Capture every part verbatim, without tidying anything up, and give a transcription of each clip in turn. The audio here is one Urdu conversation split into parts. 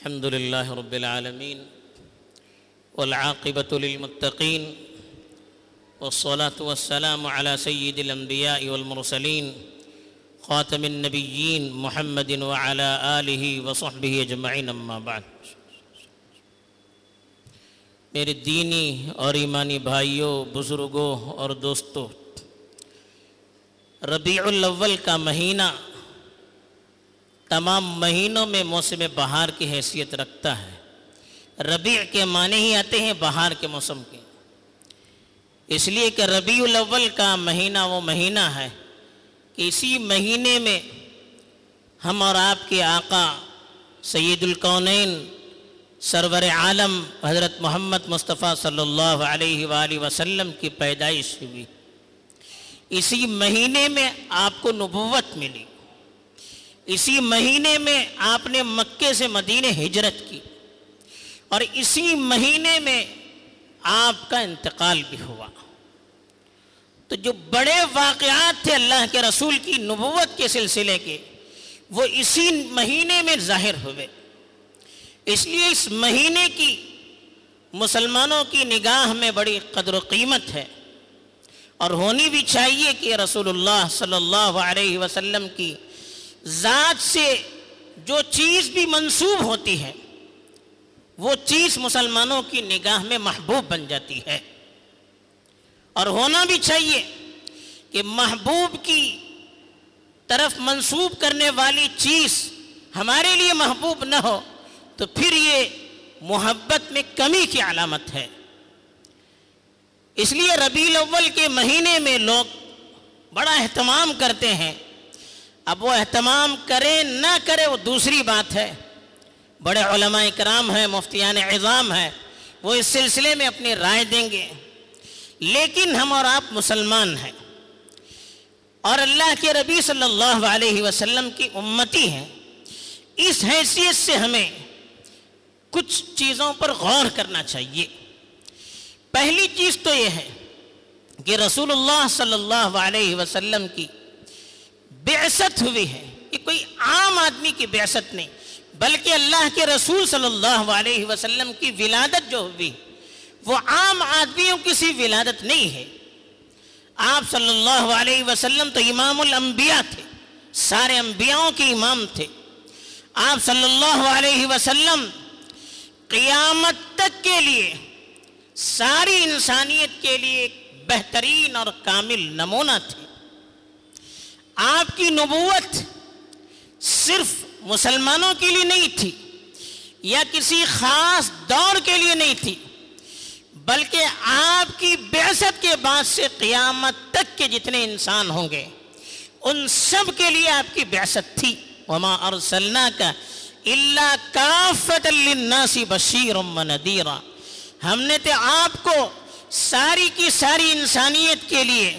الحمد لله رب العالمين والعاقبة للمتقين والصلاة والسلام على سيد الأنبياء والمرسلين خاتم النبيين محمد وعلى آله وصحبه أجمعين اما بعد۔ میرے دینی اور ایمانی بھائیوں، بزرگوں اور دوستوں، ربیع الاول کا مہینہ تمام مہینوں میں موسم بہار کی حیثیت رکھتا ہے۔ ربیع کے معنی ہی آتے ہیں بہار کے موسم کے، اس لیے کہ ربیع الاول کا مہینہ وہ مہینہ ہے کہ اسی مہینے میں ہم اور آپ کے آقا سید الکونین سرور عالم حضرت محمد مصطفیٰ صلی اللہ علیہ وآلہ وسلم کی پیدائش ہوئی۔ اسی مہینے میں آپ کو نبوت ملی، اسی مہینے میں آپ نے مکے سے مدینہ ہجرت کی، اور اسی مہینے میں آپ کا انتقال بھی ہوا۔ تو جو بڑے واقعات تھے اللہ کے رسول کی نبوت کے سلسلے کے، وہ اسی مہینے میں ظاہر ہوئے۔ اس لیے اس مہینے کی مسلمانوں کی نگاہ میں بڑی قدر و قیمت ہے، اور ہونی بھی چاہیے کہ رسول اللہ صلی اللہ علیہ وسلم کی ذات سے جو چیز بھی منسوب ہوتی ہے وہ چیز مسلمانوں کی نگاہ میں محبوب بن جاتی ہے، اور ہونا بھی چاہیے کہ محبوب کی طرف منسوب کرنے والی چیز ہمارے لیے محبوب نہ ہو تو پھر یہ محبت میں کمی کی علامت ہے۔ اس لیے ربیع الاول کے مہینے میں لوگ بڑا اہتمام کرتے ہیں۔ اب وہ اہتمام کریں نہ کرے وہ دوسری بات ہے، بڑے علماء کرام ہیں، مفتیان عظام ہیں، وہ اس سلسلے میں اپنی رائے دیں گے، لیکن ہم اور آپ مسلمان ہیں اور اللہ کے نبی صلی اللہ علیہ وسلم کی امتی ہیں۔ اس حیثیت سے ہمیں کچھ چیزوں پر غور کرنا چاہیے۔ پہلی چیز تو یہ ہے کہ رسول اللہ صلی اللہ علیہ وسلم کی بعثت ہوئی ہے، یہ کوئی عام آدمی کی بعثت نہیں، بلکہ اللہ کے رسول صلی اللہ علیہ وسلم کی ولادت جو ہوئی وہ عام آدمیوں کی سی ولادت نہیں ہے۔ آپ صلی اللہ علیہ وسلم تو امام الانبیاء تھے، سارے انبیاؤں کے امام تھے۔ آپ صلی اللہ علیہ وسلم قیامت تک کے لیے ساری انسانیت کے لیے ایک بہترین اور کامل نمونہ تھے۔ آپ کی نبوت صرف مسلمانوں کے لیے نہیں تھی یا کسی خاص دور کے لیے نہیں تھی، بلکہ آپ کی بعثت کے بعد سے قیامت تک کے جتنے انسان ہوں گے ان سب کے لیے آپ کی بعثت تھی۔ وَمَا أَرْسَلْنَاكَ إِلَّا كَافَّةً لِلنَّاسِ بَشِيرًا وَنَذِيرًا، ہم نے تو آپ کو ساری کی ساری انسانیت کے لیے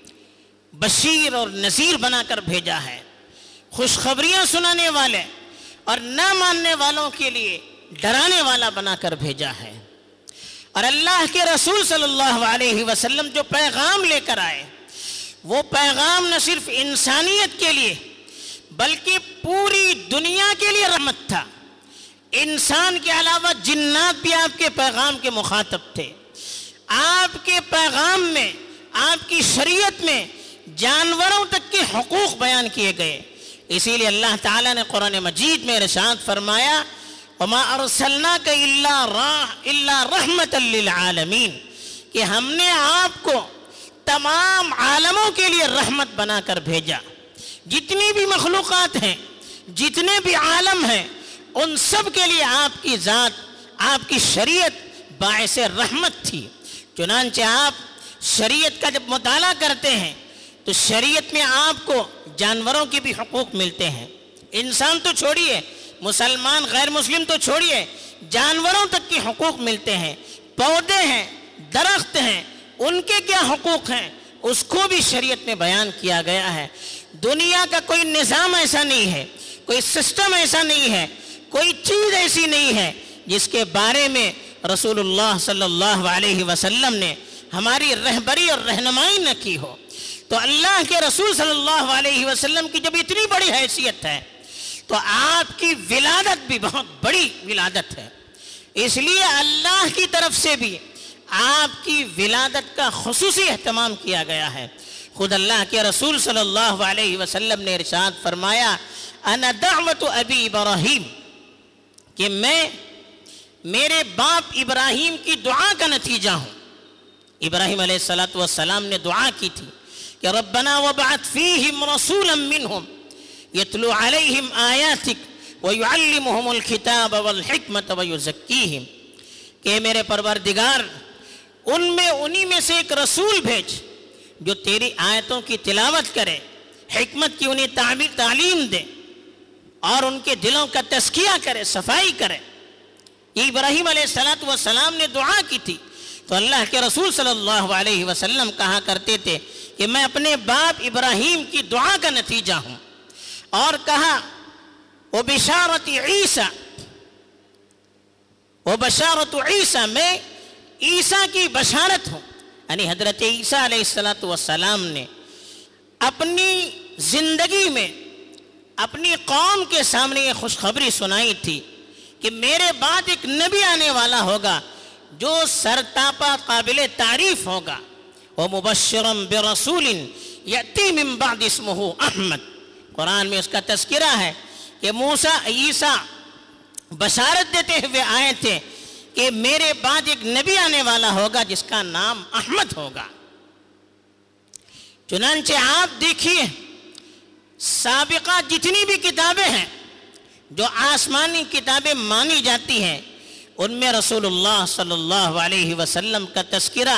بشیر اور نذیر بنا کر بھیجا ہے، خوشخبریاں سنانے والے اور نہ ماننے والوں کے لیے ڈرانے والا بنا کر بھیجا ہے۔ اور اللہ کے رسول صلی اللہ علیہ وسلم جو پیغام لے کر آئے وہ پیغام نہ صرف انسانیت کے لیے بلکہ پوری دنیا کے لیے رحمت تھا۔ انسان کے علاوہ جنات بھی آپ کے پیغام کے مخاطب تھے۔ آپ کے پیغام میں، آپ کی شریعت میں جانوروں تک کے حقوق بیان کیے گئے۔ اسی لیے اللہ تعالیٰ نے قرآن مجید میں ارشاد فرمایا وَمَا أَرْسَلْنَاكَ إِلَّا رَحْمَةً لِلْعَالَمِينَ، کہ ہم نے آپ کو تمام عالموں کے لیے رحمت بنا کر بھیجا۔ جتنی بھی مخلوقات ہیں، جتنے بھی عالم ہیں، ان سب کے لیے آپ کی ذات، آپ کی شریعت باعث رحمت تھی۔ چنانچہ آپ شریعت کا جب مطالعہ کرتے ہیں تو شریعت میں آپ کو جانوروں کے بھی حقوق ملتے ہیں۔ انسان تو چھوڑیے، مسلمان غیر مسلم تو چھوڑیے، جانوروں تک کے حقوق ملتے ہیں۔ پودے ہیں، درخت ہیں، ان کے کیا حقوق ہیں اس کو بھی شریعت میں بیان کیا گیا ہے۔ دنیا کا کوئی نظام ایسا نہیں ہے، کوئی سسٹم ایسا نہیں ہے، کوئی چیز ایسی نہیں ہے جس کے بارے میں رسول اللہ صلی اللہ علیہ وسلم نے ہماری رہبری اور رہنمائی نہ کی ہو۔ تو اللہ کے رسول صلی اللہ علیہ وسلم کی جب اتنی بڑی حیثیت ہے تو آپ کی ولادت بھی بہت بڑی ولادت ہے، اس لیے اللہ کی طرف سے بھی آپ کی ولادت کا خصوصی اہتمام کیا گیا ہے۔ خود اللہ کے رسول صلی اللہ علیہ وسلم نے ارشاد فرمایا انا دعوت ابی ابراہیم، کہ میں میرے باپ ابراہیم کی دعا کا نتیجہ ہوں۔ ابراہیم علیہ السلام نے دعا کی تھی کہ ربنا وابعث فیہم رسولا منہم یتلو علیہم آیاتک ویعلمہم الکتاب والحکمت ویزکیہم، کہ میرے پروردگار ان میں انہی میں سے ایک رسول بھیج جو تیری آیتوں کی تلاوت کرے، حکمت کی انہیں تعبیر تعلیم دے اور ان کے دلوں کا تزکیہ کرے، صفائی کرے۔ یہ ابراہیم علیہ السلام نے دعا کی تھی، تو اللہ کے رسول صلی اللہ علیہ وسلم کہا کرتے تھے کہ میں اپنے باپ ابراہیم کی دعا کا نتیجہ ہوں، اور کہا وہ بشارت عیسیٰ وہ بشارت عیسیٰ میں عیسیٰ کی بشارت ہوں، یعنی حضرت عیسیٰ علیہ السلام نے اپنی زندگی میں اپنی قوم کے سامنے یہ خوشخبری سنائی تھی کہ میرے بعد ایک نبی آنے والا ہوگا جو سرتاپا قابل تعریف ہوگا، وَمُبَشِّرًا بِرَسُولٍ يَأْتِي مِن بَعْدِ اسْمُهُ احمد۔ قرآن میں اس کا تذکرہ ہے کہ موسیٰ عیسیٰ بشارت دیتے ہوئے آئے تھے کہ میرے بعد ایک نبی آنے والا ہوگا جس کا نام احمد ہوگا۔ چنانچہ آپ دیکھیے سابقہ جتنی بھی کتابیں ہیں جو آسمانی کتابیں مانی جاتی ہیں، ان میں رسول اللہ صلی اللہ علیہ وسلم کا تذکرہ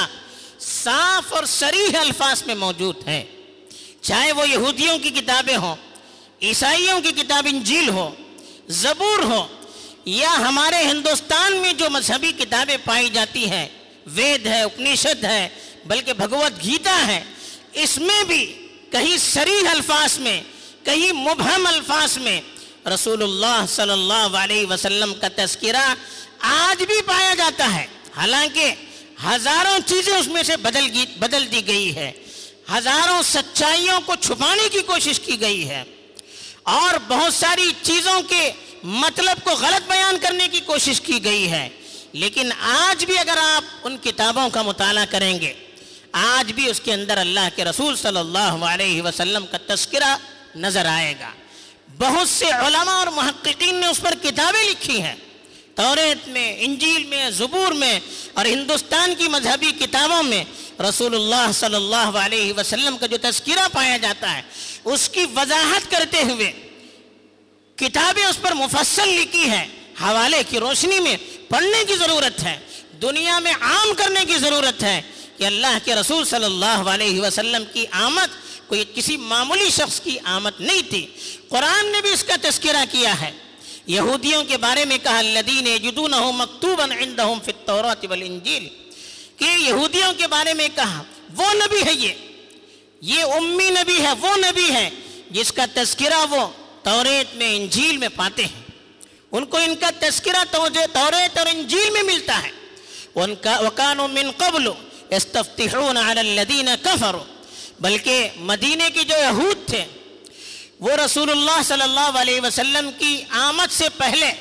صاف اور صریح الفاظ میں موجود ہے، چاہے وہ یہودیوں کی کتابیں ہوں، عیسائیوں کی کتاب انجیل ہو، زبور ہو، یا ہمارے ہندوستان میں جو مذہبی کتابیں پائی جاتی ہیں، وید ہے، اپنیشد ہے، بلکہ بھگوت گیتا ہے، اس میں بھی کہیں صریح الفاظ میں کہیں مبہم الفاظ میں رسول اللہ صلی اللہ علیہ وسلم کا تذکرہ آج بھی پایا جاتا ہے، حالانکہ ہزاروں چیزیں اس میں سے بدل بدل دی گئی ہے، ہزاروں سچائیوں کو چھپانے کی کوشش کی گئی ہے، اور بہت ساری چیزوں کے مطلب کو غلط بیان کرنے کی کوشش کی گئی ہے، لیکن آج بھی اگر آپ ان کتابوں کا مطالعہ کریں گے، آج بھی اس کے اندر اللہ کے رسول صلی اللہ علیہ وسلم کا تذکرہ نظر آئے گا۔ بہت سے علماء اور محققین نے اس پر کتابیں لکھی ہیں، توریت میں، انجیل میں، زبور میں، اور ہندوستان کی مذہبی کتابوں میں رسول اللہ صلی اللہ علیہ وسلم کا جو تذکرہ پایا جاتا ہے اس کی وضاحت کرتے ہوئے کتابیں اس پر مفصل لکھی ہے، حوالے کی روشنی میں پڑھنے کی ضرورت ہے، دنیا میں عام کرنے کی ضرورت ہے کہ اللہ کے رسول صلی اللہ علیہ وسلم کی آمد کوئی کسی معمولی شخص کی آمد نہیں تھی۔ قرآن نے بھی اس کا تذکرہ کیا ہے، یہودیوں کے بارے میں کہا الذین یجدونہ مکتوبا عندہم فی التوراۃ والانجیل، کہ یہودیوں کے بارے میں کہا وہ نبی ہے، یہ یہ امی نبی ہے، وہ نبی ہے جس کا تذکرہ وہ توریت میں، انجیل میں پاتے ہیں، ان کو ان کا تذکرہ توریت اور انجیل میں ملتا ہے۔ وَكَانُوا مِن قَبْلُ يَسْتَفْتِحُونَ عَلَى الَّذِينَ كَفَرُوا، بلکہ مدینے کے جو یہود تھے وہ رسول اللہ صلی اللہ علیہ وسلم کی آمد سے پہلے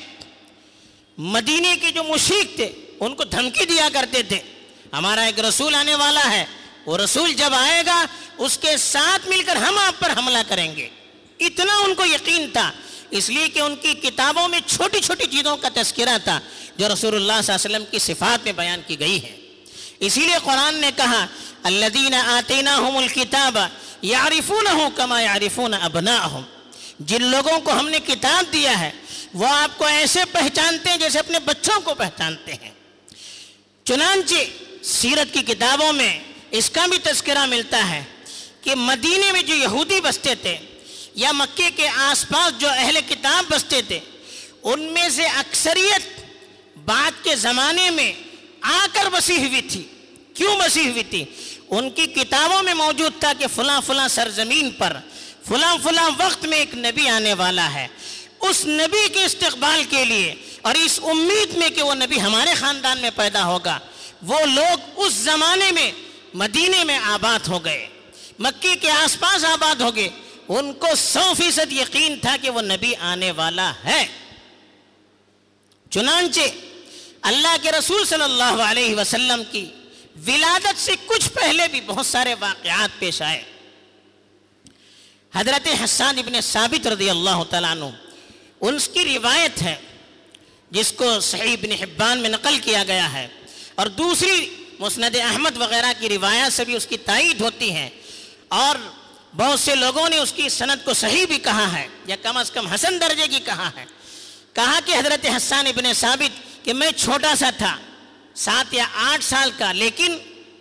مدینے کے جو مشرک تھے ان کو دھمکی دیا کرتے تھے، ہمارا ایک رسول آنے والا ہے، وہ رسول جب آئے گا اس کے ساتھ مل کر ہم آپ پر حملہ کریں گے۔ اتنا ان کو یقین تھا، اس لیے کہ ان کی کتابوں میں چھوٹی چھوٹی چیزوں کا تذکرہ تھا جو رسول اللہ صلی اللہ علیہ وسلم کی صفات میں بیان کی گئی ہے۔ اسی لیے قرآن نے کہا الذین آتیناہم الکتاب یعرفونہ کما یعرفون ابناءہم، جن لوگوں کو ہم نے کتاب دیا ہے وہ آپ کو ایسے پہچانتے ہیں جیسے اپنے بچوں کو پہچانتے ہیں۔ چنانچہ سیرت کی کتابوں میں اس کا بھی تذکرہ ملتا ہے کہ مدینے میں جو یہودی بستے تھے یا مکے کے آس پاس جو اہل کتاب بستے تھے، ان میں سے اکثریت بعد کے زمانے میں آ کر بسی ہوئی تھی۔ کیوں بسی ہوئی تھی؟ ان کی کتابوں میں موجود تھا کہ فلاں فلاں سرزمین پر فلاں فلاں وقت میں ایک نبی آنے والا ہے، اس نبی کے استقبال کے لیے اور اس امید میں کہ وہ نبی ہمارے خاندان میں پیدا ہوگا، وہ لوگ اس زمانے میں مدینے میں آباد ہو گئے، مکے کے آس پاس آباد ہو گئے۔ ان کو سو فیصد یقین تھا کہ وہ نبی آنے والا ہے۔ چنانچہ اللہ کے رسول صلی اللہ علیہ وسلم کی ولادت سے کچھ پہلے بھی بہت سارے واقعات پیش آئے۔ حضرت حسان ابن ثابت رضی اللہ تعالیٰ عنہ، ان کی روایت ہے جس کو صحیح ابن حبان میں نقل کیا گیا ہے، اور دوسری مسند احمد وغیرہ کی روایات سے بھی اس کی تائید ہوتی ہے، اور بہت سے لوگوں نے اس کی سند کو صحیح بھی کہا ہے یا کم از کم حسن درجے کی کہا ہے۔ کہا کہ حضرت حسان ابن ثابت کہ میں چھوٹا سا تھا، سات یا آٹھ سال کا، لیکن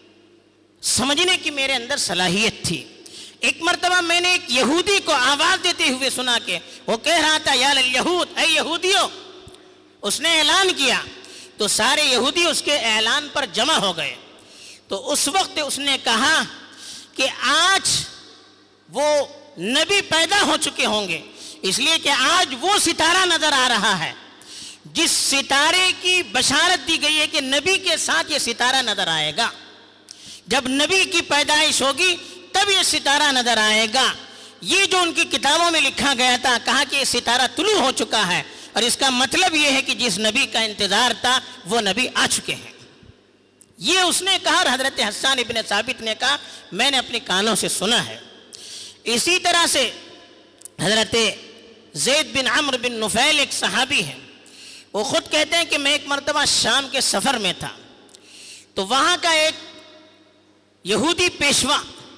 سمجھنے کی میرے اندر صلاحیت تھی۔ ایک مرتبہ میں نے ایک یہودی کو آواز دیتے ہوئے سنا کہ وہ کہہ رہا تھا یا لیہود، اے یہودیو، اس نے اعلان کیا تو سارے یہودی اس کے اعلان پر جمع ہو گئے۔ تو اس وقت اس نے کہا کہ آج وہ نبی پیدا ہو چکے ہوں گے، اس لیے کہ آج وہ ستارہ نظر آ رہا ہے جس ستارے کی بشارت دی گئی ہے کہ نبی کے ساتھ یہ ستارہ نظر آئے گا۔ جب نبی کی پیدائش ہوگی تب یہ ستارہ نظر آئے گا۔ یہ جو ان کی کتابوں میں لکھا گیا تھا، کہا کہ یہ ستارہ طلوع ہو چکا ہے، اور اس کا مطلب یہ ہے کہ جس نبی کا انتظار تھا وہ نبی آ چکے ہیں۔ یہ اس نے کہا، اور حضرت حسان ابن ثابت نے کہا میں نے اپنے کانوں سے سنا ہے۔ اسی طرح سے حضرت زید بن عمرو بن نفیل ایک صحابی ہے، وہ خود کہتے ہیں کہ میں ایک مرتبہ شام کے سفر میں تھا، تو وہاں کا ایک یہودی پیشوا،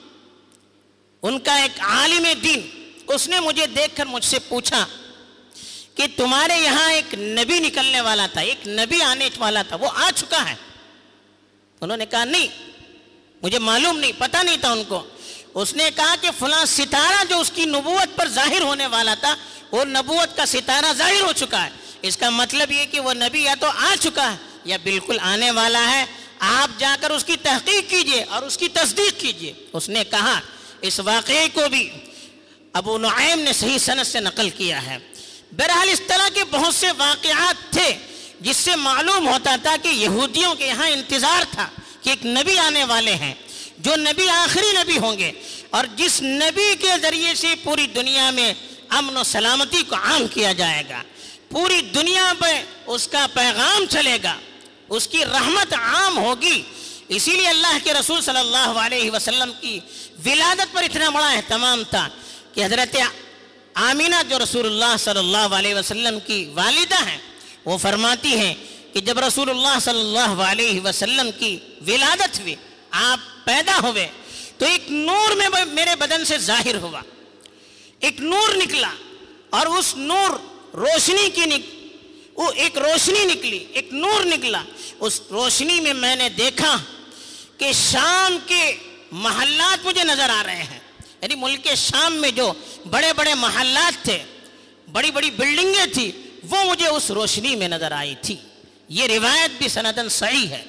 ان کا ایک عالم دین، اس نے مجھے دیکھ کر مجھ سے پوچھا کہ تمہارے یہاں ایک نبی نکلنے والا تھا، ایک نبی آنے والا تھا، وہ آ چکا ہے؟ انہوں نے کہا نہیں، مجھے معلوم نہیں، پتہ نہیں تھا ان کو۔ اس نے کہا کہ فلاں ستارہ جو اس کی نبوت پر ظاہر ہونے والا تھا، وہ نبوت کا ستارہ ظاہر ہو چکا ہے۔ اس کا مطلب یہ کہ وہ نبی یا تو آ چکا ہے یا بالکل آنے والا ہے، آپ جا کر اس کی تحقیق کیجئے اور اس کی تصدیق کیجئے۔ اس نے کہا، اس واقعے کو بھی ابو نعیم نے صحیح سند سے نقل کیا ہے۔ بہرحال اس طرح کے بہت سے واقعات تھے جس سے معلوم ہوتا تھا کہ یہودیوں کے یہاں انتظار تھا کہ ایک نبی آنے والے ہیں، جو نبی آخری نبی ہوں گے، اور جس نبی کے ذریعے سے پوری دنیا میں امن و سلامتی کو عام کیا جائے گا، پوری دنیا پہ اس کا پیغام چلے گا، اس کی رحمت عام ہوگی۔ اسی لیے اللہ کے رسول صلی اللہ علیہ وسلم کی ولادت پر اتنا بڑا اہتمام تھا کہ حضرت آمینہ جو رسول اللہ صلی اللہ علیہ وسلم کی والدہ ہیں، وہ فرماتی ہیں کہ جب رسول اللہ صلی اللہ علیہ وسلم کی ولادت ہوئی، آپ پیدا ہوئے، تو ایک نور میں میرے بدن سے ظاہر ہوا، ایک نور نکلا، اور اس نور روشنی کی نک وہ ایک روشنی نکلی، ایک نور نکلا۔ اس روشنی میں میں نے دیکھا کہ شام کے محلات مجھے نظر آ رہے ہیں، یعنی ملک شام میں جو بڑے بڑے محلات تھے، بڑی بڑی بلڈنگیں تھی، وہ مجھے اس روشنی میں نظر آئی تھی۔ یہ روایت بھی سندن صحیح ہے۔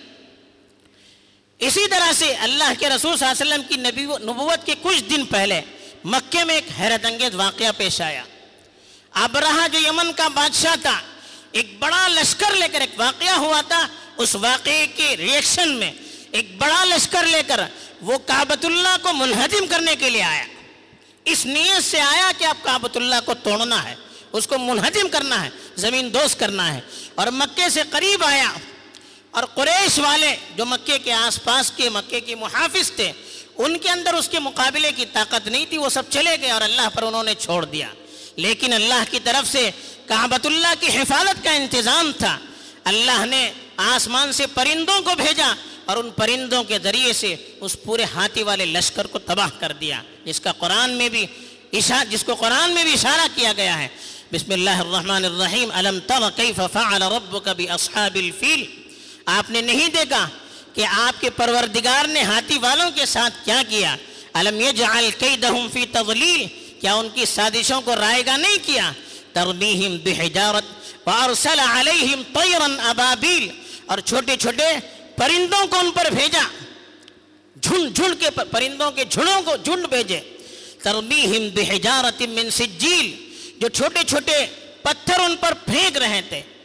اسی طرح سے اللہ کے رسول صلی اللہ علیہ وسلم کی نبوت کے کچھ دن پہلے مکے میں ایک حیرت انگیز واقعہ پیش آیا۔ ابرہہ جو یمن کا بادشاہ تھا، ایک بڑا لشکر لے کر، ایک واقعہ ہوا تھا، اس واقعے کے ریئیکشن میں ایک بڑا لشکر لے کر وہ کعبۃ اللہ کو منہدم کرنے کے لیے آیا۔ اس نیت سے آیا کہ آپ کعبۃ اللہ کو توڑنا ہے، اس کو منہدم کرنا ہے، زمین دوز کرنا ہے، اور مکے سے قریب آیا، اور قریش والے جو مکے کے آس پاس کے مکے کے محافظ تھے، ان کے اندر اس کے مقابلے کی طاقت نہیں تھی، وہ سب چلے گئے اور اللہ پر انہوں نے چھوڑ دیا۔ لیکن اللہ کی طرف سے کعبۃ اللہ کی حفاظت کا انتظام تھا۔ اللہ نے آسمان سے پرندوں کو بھیجا، اور ان پرندوں کے ذریعے سے اس پورے ہاتھی والے لشکر کو تباہ کر دیا، جس کا قرآن میں بھی اشارہ جس کو قرآن میں بھی اشارہ کیا گیا ہے۔ بسم اللہ الرحمن الرحیم، الم تر کیف فعل ربک باصحاب الفیل۔ آپ نے نہیں دیکھا کہ آپ کے پروردگار نے ہاتھی والوں کے ساتھ کیا کیا؟ الم یجعل کیدہم فی تضلیل، کیا ان کی سازشوں کو رائیگاں نہیں کیا؟ ترمیہم بحجارت وارسل علیہم طیرا ابابیل، اور چھوٹے چھوٹے پرندوں کو ان پر بھیجا، جھنڈ جھنڈ کے پرندوں کے جھنڈوں کو جھنڈ بھیجے۔ ترمیہم بحجارت من سجیل، جو چھوٹے چھوٹے پتھر ان پر پھینک رہے تھے،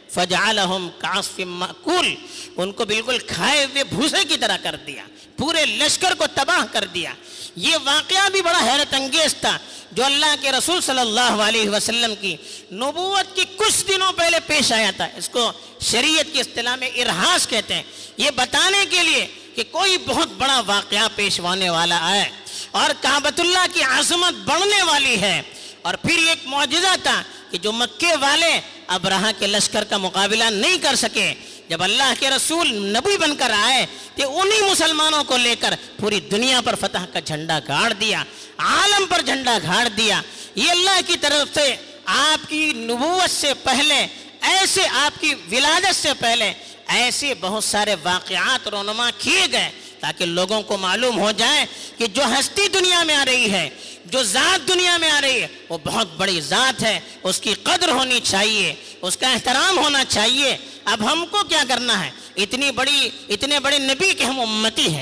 فجعلہم کعصف مأکول، ان کو بالکل کھائے ہوئے بھوسے کی طرح کر دیا، پورے لشکر کو تباہ کر دیا۔ یہ واقعہ بھی بڑا حیرت انگیز تھا جو اللہ کے رسول صلی اللہ علیہ وسلم کی نبوت کی کچھ دنوں پہلے پیش آیا تھا۔ اس کو شریعت کی اصطلاح میں ارہاس کہتے ہیں، یہ بتانے کے لیے کہ کوئی بہت بڑا واقعہ پیش ہونے والا ہے اور کعبۃ اللہ کی عظمت بڑھنے والی ہے۔ اور پھر ایک معجزہ تھا کہ جو مکے والے ابرہہ کے لشکر کا مقابلہ نہیں کر سکے، جب اللہ کے رسول نبی بن کر آئے تو انہی مسلمانوں کو لے کر پوری دنیا پر فتح کا جھنڈا گاڑ دیا، عالم پر جھنڈا گاڑ دیا۔ یہ اللہ کی طرف سے آپ کی نبوت سے پہلے، ایسے آپ کی ولادت سے پہلے ایسے بہت سارے واقعات رونما کیے گئے تاکہ لوگوں کو معلوم ہو جائے کہ جو ہستی دنیا میں آ رہی ہے، جو ذات دنیا میں آ رہی ہے، وہ بہت بڑی ذات ہے، اس کی قدر ہونی چاہیے، اس کا احترام ہونا چاہیے۔ اب ہم کو کیا کرنا ہے؟ اتنی بڑی اتنے بڑے نبی کے ہم امتی ہیں،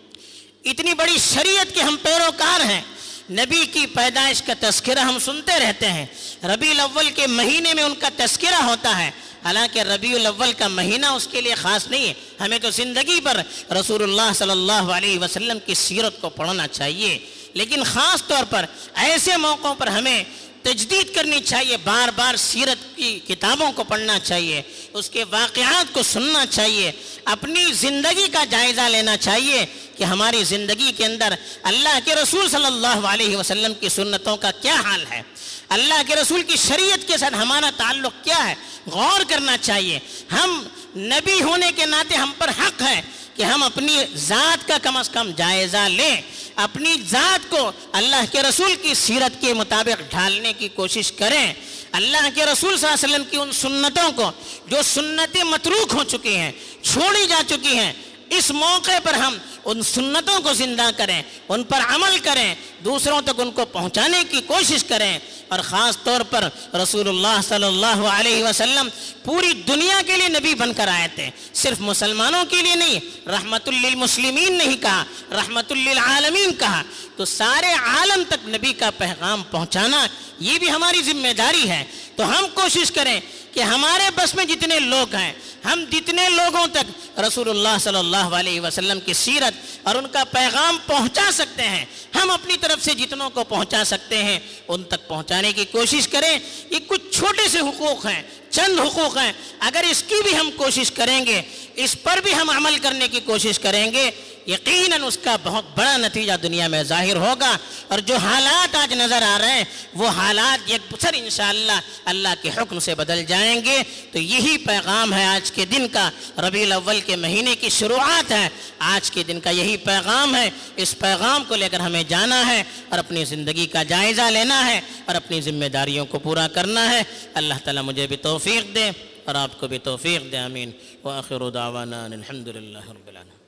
اتنی بڑی شریعت کے ہم پیروکار ہیں، نبی کی پیدائش کا تذکرہ ہم سنتے رہتے ہیں، ربیع الاول کے مہینے میں ان کا تذکرہ ہوتا ہے، حالانکہ ربیع الاول کا مہینہ اس کے لیے خاص نہیں ہے، ہمیں تو زندگی پر رسول اللہ صلی اللہ علیہ وسلم کی سیرت کو پڑھنا چاہیے، لیکن خاص طور پر ایسے موقعوں پر ہمیں تجدید کرنی چاہیے، بار بار سیرت کی کتابوں کو پڑھنا چاہیے، اس کے واقعات کو سننا چاہیے، اپنی زندگی کا جائزہ لینا چاہیے کہ ہماری زندگی کے اندر اللہ کے رسول صلی اللہ علیہ وسلم کی سنتوں کا کیا حال ہے، اللہ کے رسول کی شریعت کے ساتھ ہمارا تعلق کیا ہے، غور کرنا چاہیے۔ ہم نبی ہونے کے ناطے ہم پر حق ہے کہ ہم اپنی ذات کا کم از کم جائزہ لیں، اپنی ذات کو اللہ کے رسول کی سیرت کے مطابق ڈھالنے کی کوشش کریں، اللہ کے رسول صلی اللہ علیہ وسلم کی ان سنتوں کو جو سنتیں متروک ہو چکی ہیں، چھوڑی جا چکی ہیں، اس موقع پر ہم ان سنتوں کو زندہ کریں، ان پر عمل کریں، دوسروں تک ان کو پہنچانے کی کوشش کریں۔ اور خاص طور پر رسول اللہ صلی اللہ علیہ وسلم پوری دنیا کے لیے نبی بن کر آئے تھے، صرف مسلمانوں کے لیے نہیں، رحمت للمسلمین نہیں کہا، رحمت للعالمین کہا، تو سارے عالم تک نبی کا پیغام پہنچانا یہ بھی ہماری ذمہ داری ہے۔ تو ہم کوشش کریں کہ ہمارے بس میں جتنے لوگ ہیں، ہم جتنے لوگوں تک رسول اللہ صلی اللہ علیہ وسلم کی سیرت اور ان کا پیغام پہنچا سکتے ہیں، ہم اپنی طرف سے جتنوں کو پہنچا سکتے ہیں ان تک پہنچانے کی کوشش کریں۔ یہ کچھ چھوٹے سے حقوق ہیں، چند حقوق ہیں، اگر اس کی بھی ہم کوشش کریں گے، اس پر بھی ہم عمل کرنے کی کوشش کریں گے، یقیناً اس کا بہت بڑا نتیجہ دنیا میں ظاہر ہوگا۔ اور جو حالات آج نظر آ رہے ہیں وہ حالات یکسر انشاءاللہ اللہ کے حکم سے بدل جائیں گے۔ تو یہی پیغام ہے آج کے دن کا، ربیع الاول کے مہینے کی شروعات ہے، آج کے دن کا یہی پیغام ہے۔ اس پیغام کو لے کر ہمیں جانا ہے اور اپنی زندگی کا جائزہ لینا ہے اور اپنی ذمہ داریوں کو پورا کرنا ہے۔ اللہ تعالیٰ مجھے بھی توفیق دے اور آپ کو بھی توفیق دے، آمین۔ وآخر دعوانا الحمدللہ رب العالمین۔